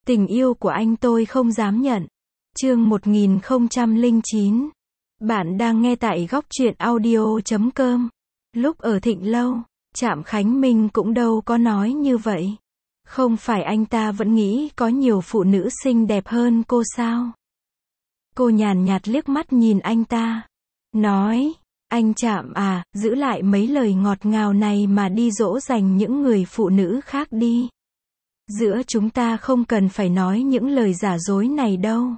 Tình yêu của anh tôi không dám nhận. Chương 1009. Bạn đang nghe tại góc truyện audio.com. Lúc ở Thịnh Lâu, Trạm Khánh Minh cũng đâu có nói như vậy. Không phải anh ta vẫn nghĩ có nhiều phụ nữ xinh đẹp hơn cô sao? Cô nhàn nhạt liếc mắt nhìn anh ta. Nói, anh Trạm à, giữ lại mấy lời ngọt ngào này mà đi dỗ dành những người phụ nữ khác đi. Giữa chúng ta không cần phải nói những lời giả dối này đâu.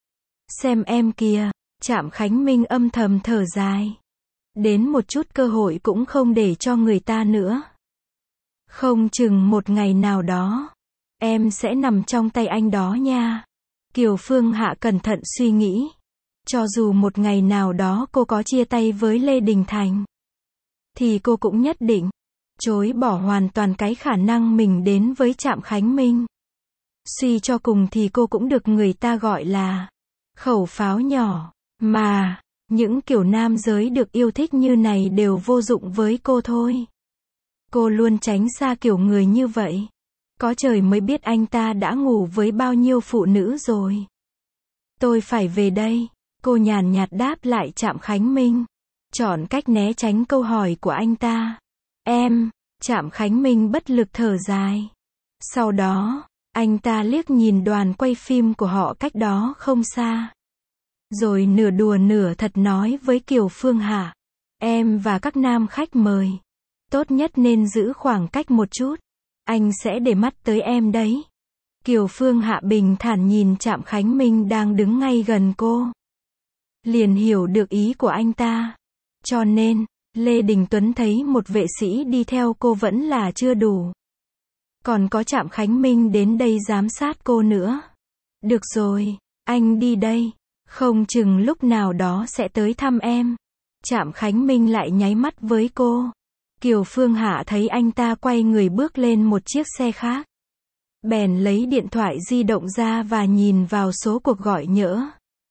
Xem em kìa, Trạm Khánh Minh âm thầm thở dài. Đến một chút cơ hội cũng không để cho người ta nữa. Không chừng một ngày nào đó, em sẽ nằm trong tay anh đó nha. Kiều Phương Hạ cẩn thận suy nghĩ. Cho dù một ngày nào đó cô có chia tay với Lê Đình Thành, thì cô cũng nhất định chối bỏ hoàn toàn cái khả năng mình đến với Trạm Khánh Minh. Suy cho cùng thì cô cũng được người ta gọi là khẩu pháo nhỏ, mà những kiểu nam giới được yêu thích như này đều vô dụng với cô thôi. Cô luôn tránh xa kiểu người như vậy. Có trời mới biết anh ta đã ngủ với bao nhiêu phụ nữ rồi. Tôi phải về đây, cô nhàn nhạt đáp lại Trạm Khánh Minh, chọn cách né tránh câu hỏi của anh ta. Em, Trạm Khánh Minh bất lực thở dài. Sau đó, anh ta liếc nhìn đoàn quay phim của họ cách đó không xa. Rồi nửa đùa nửa thật nói với Kiều Phương Hạ. Em và các nam khách mời, tốt nhất nên giữ khoảng cách một chút. Anh sẽ để mắt tới em đấy. Kiều Phương Hạ bình thản nhìn Trạm Khánh Minh đang đứng ngay gần cô. Liền hiểu được ý của anh ta. Cho nên, Lê Đình Tuấn thấy một vệ sĩ đi theo cô vẫn là chưa đủ. Còn có Trạm Khánh Minh đến đây giám sát cô nữa. Được rồi, anh đi đây. Không chừng lúc nào đó sẽ tới thăm em. Trạm Khánh Minh lại nháy mắt với cô. Kiều Phương Hạ thấy anh ta quay người bước lên một chiếc xe khác. Bèn lấy điện thoại di động ra và nhìn vào số cuộc gọi nhỡ.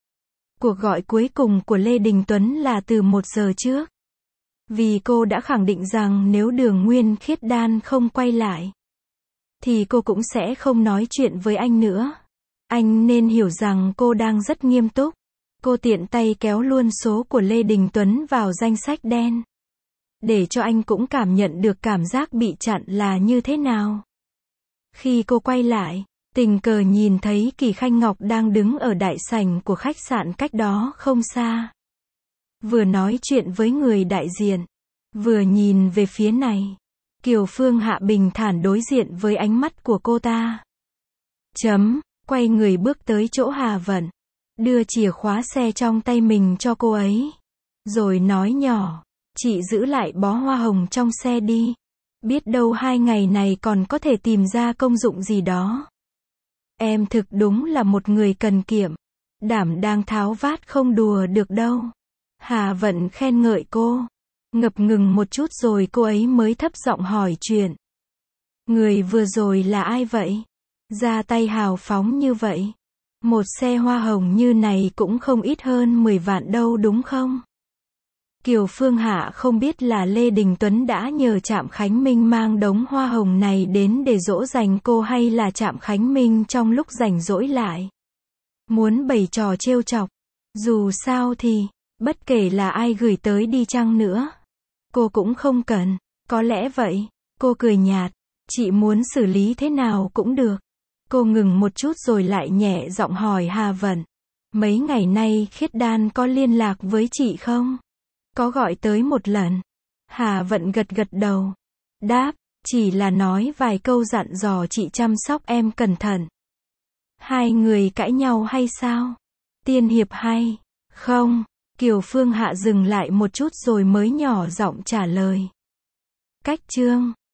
Cuộc gọi cuối cùng của Lê Đình Tuấn là từ 1 giờ trước. Vì cô đã khẳng định rằng nếu Đường Nguyên Khiết Đan không quay lại, thì cô cũng sẽ không nói chuyện với anh nữa. Anh nên hiểu rằng cô đang rất nghiêm túc. Cô tiện tay kéo luôn số của Lê Đình Tuấn vào danh sách đen. Để cho anh cũng cảm nhận được cảm giác bị chặn là như thế nào. Khi cô quay lại, tình cờ nhìn thấy Kỳ Khanh Ngọc đang đứng ở đại sảnh của khách sạn cách đó không xa. Vừa nói chuyện với người đại diện, vừa nhìn về phía này. Kiều Phương Hạ bình thản đối diện với ánh mắt của cô ta. Quay người bước tới chỗ Hà Vận, đưa chìa khóa xe trong tay mình cho cô ấy. Rồi nói nhỏ, chị giữ lại bó hoa hồng trong xe đi. Biết đâu 2 ngày này còn có thể tìm ra công dụng gì đó. Em thực đúng là một người cần kiệm. Đảm đang tháo vát không đùa được đâu. Hà Vận khen ngợi cô. Ngập ngừng một chút rồi cô ấy mới thấp giọng hỏi chuyện. Người vừa rồi là ai vậy? Ra tay hào phóng như vậy. Một xe hoa hồng như này cũng không ít hơn 10 vạn đâu đúng không? Kiều Phương Hạ không biết là Lê Đình Tuấn đã nhờ Trạm Khánh Minh mang đống hoa hồng này đến để dỗ dành cô hay là Trạm Khánh Minh trong lúc rảnh rỗi lại muốn bày trò trêu chọc. Dù sao thì, bất kể là ai gửi tới đi chăng nữa, cô cũng không cần. Có lẽ vậy, cô cười nhạt. Chị muốn xử lý thế nào cũng được. Cô ngừng một chút rồi lại nhẹ giọng hỏi Hà Vận. Mấy ngày nay Khiết Đan có liên lạc với chị không? Có gọi tới một lần. Hà Vận gật gật đầu. Đáp, chỉ là nói vài câu dặn dò chị chăm sóc em cẩn thận. Hai người cãi nhau hay sao? Tiên hiệp hay? Không. Kiều Phương Hạ dừng lại một chút rồi mới nhỏ giọng trả lời. Cách chương